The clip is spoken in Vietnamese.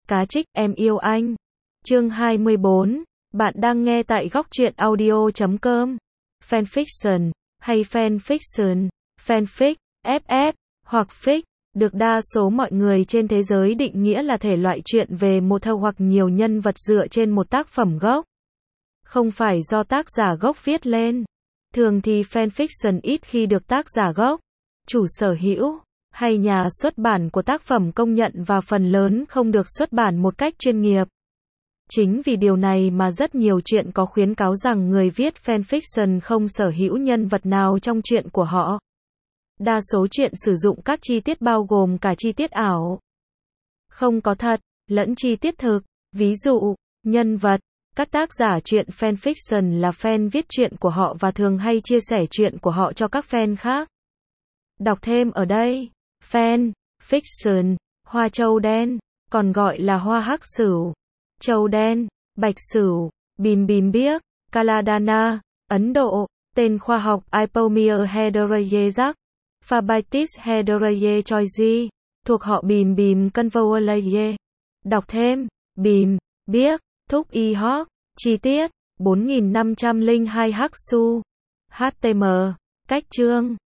Cá trích, em yêu anh. Chương 24. Bạn đang nghe tại góc truyện audio.com. Fanfiction, hay fanfiction, fanfic, FF, hoặc fic, được đa số mọi người trên thế giới định nghĩa là thể loại truyện về một hoặc nhiều nhân vật dựa trên một tác phẩm gốc. Không phải do tác giả gốc viết lên. Thường thì fanfiction ít khi được tác giả gốc, chủ sở hữu, hay nhà xuất bản của tác phẩm công nhận và phần lớn không được xuất bản một cách chuyên nghiệp. Chính vì điều này mà rất nhiều truyện có khuyến cáo rằng người viết fanfiction không sở hữu nhân vật nào trong truyện của họ. Đa số truyện sử dụng các chi tiết bao gồm cả chi tiết ảo, không có thật, lẫn chi tiết thực. Ví dụ, nhân vật, các tác giả truyện fanfiction là fan viết truyện của họ và thường hay chia sẻ truyện của họ cho các fan khác. Đọc thêm ở đây. Fan fiction, hoa châu đen, còn gọi là hoa hắc sửu, châu đen, bạch sửu, bìm bìm biếc, Caladana, Ấn Độ, tên khoa học Ipomir hederayeac, Fabatis hederaye choisi, thuộc họ bìm bìm Convolvulae. Đọc thêm. Bìm, biếc, thúc y hawk, chi tiết, 4502 hắc su. HTM, cách chương.